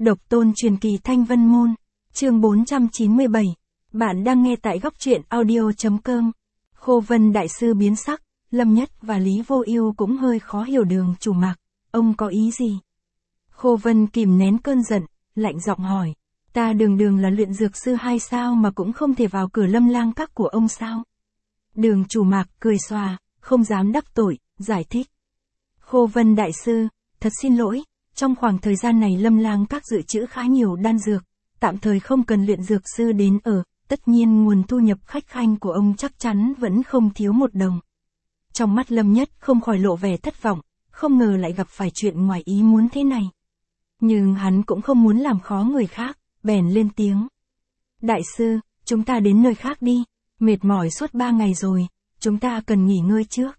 Độc tôn truyền kỳ Thanh Vân Môn, chương 497. Bạn đang nghe tại góc truyện audio.com. Khô Vân đại sư biến sắc, Lâm Nhất và Lý Vô Ưu cũng hơi khó hiểu Đường chủ Mạc, ông có ý gì? Khô Vân kìm nén cơn giận, lạnh giọng hỏi, ta đường là luyện dược sư hay sao mà cũng không thể vào cửa Lâm Lang các của ông sao? Đường chủ Mạc cười xòa, không dám đắc tội, giải thích. Khô Vân đại sư, thật xin lỗi, trong khoảng thời gian này Lâm Lang các dự trữ khá nhiều đan dược, tạm thời không cần luyện dược sư đến ở, tất nhiên nguồn thu nhập khách khanh của ông chắc chắn vẫn không thiếu một đồng. Trong mắt Lâm Nhất không khỏi lộ vẻ thất vọng, không ngờ lại gặp phải chuyện ngoài ý muốn thế này. Nhưng hắn cũng không muốn làm khó người khác, bèn lên tiếng. Đại sư, chúng ta đến nơi khác đi, mệt mỏi suốt 3 ngày rồi, chúng ta cần nghỉ ngơi trước.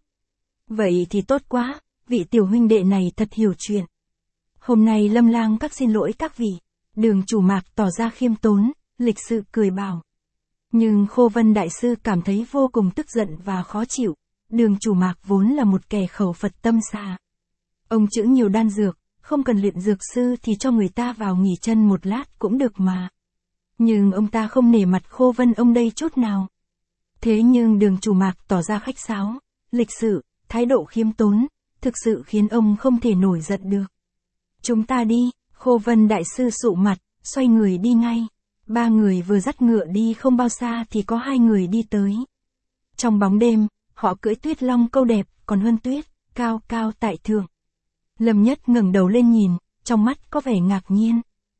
Vậy thì tốt quá, vị tiểu huynh đệ này thật hiểu chuyện. Hôm nay Lâm Lang các xin lỗi các vị. Đường chủ Mạc tỏ ra khiêm tốn, lịch sự cười bảo. Nhưng Khô Vân đại sư cảm thấy vô cùng tức giận và khó chịu. Đường chủ Mạc vốn là một kẻ khẩu Phật tâm xà. Ông chữ nhiều đan dược, không cần luyện dược sư thì cho người ta vào nghỉ chân một lát cũng được mà. Nhưng ông ta không nể mặt Khô Vân ông đây chút nào. Thế nhưng đường chủ Mạc tỏ ra khách sáo, lịch sự, thái độ khiêm tốn, thực sự khiến ông không thể nổi giận được. Chúng ta đi, Khô Vân đại sư sụ mặt, xoay người đi ngay. 3 người vừa dắt ngựa đi không bao xa thì có 2 người đi tới. Trong bóng đêm, họ cưỡi Tuyết Long câu đẹp, còn hơn tuyết, cao cao tại thượng. Lâm Nhất ngẩng đầu lên nhìn, trong mắt có vẻ ngạc nhiên.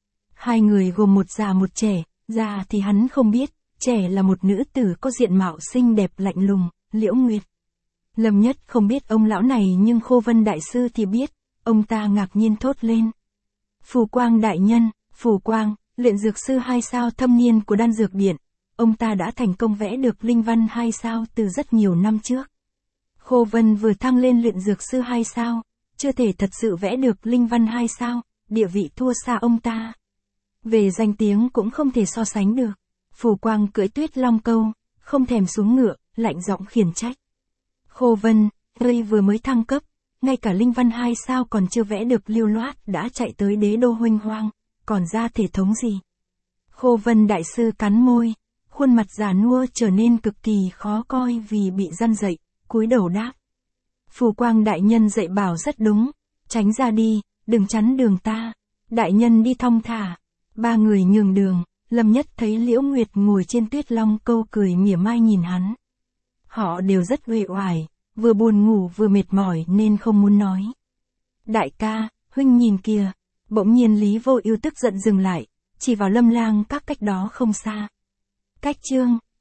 2 người gồm một già một trẻ, già thì hắn không biết, trẻ là một nữ tử có diện mạo xinh đẹp lạnh lùng, Liễu Nguyệt. Lâm Nhất không biết ông lão này nhưng Khô Vân đại sư thì biết, ông ta ngạc nhiên thốt lên. Phù Quang đại nhân, Phù Quang, luyện dược sư 2 sao thâm niên của đan dược điện, ông ta đã thành công vẽ được linh văn 2 sao từ rất nhiều năm trước. Khô Vân vừa thăng lên luyện dược sư 2 sao, chưa thể thật sự vẽ được linh văn 2 sao, địa vị thua xa ông ta. Về danh tiếng cũng không thể so sánh được. Phù Quang cưỡi Tuyết Long câu, không thèm xuống ngựa, lạnh giọng khiển trách. Khô Vân, ngươi vừa mới thăng cấp, ngay cả linh văn 2 sao còn chưa vẽ được lưu loát đã chạy tới đế đô Huênh Hoang, còn ra thể thống gì? Khô Vân đại sư cắn môi, khuôn mặt già nua trở nên cực kỳ khó coi vì bị răn dậy, cúi đầu đáp. Phù Quang đại nhân dạy bảo rất đúng, tránh ra đi, đừng chắn đường ta, đại nhân đi thong thả. 3 người nhường đường, Lâm Nhất thấy Liễu Nguyệt ngồi trên Tuyết Long câu cười mỉa mai nhìn hắn. Họ đều rất uể oải, vừa buồn ngủ vừa mệt mỏi nên không muốn nói. Đại ca, huynh nhìn kìa, bỗng nhiên Lý Vô Ưu tức giận dừng lại, chỉ vào Lâm Lang các cách đó không xa. Cách chương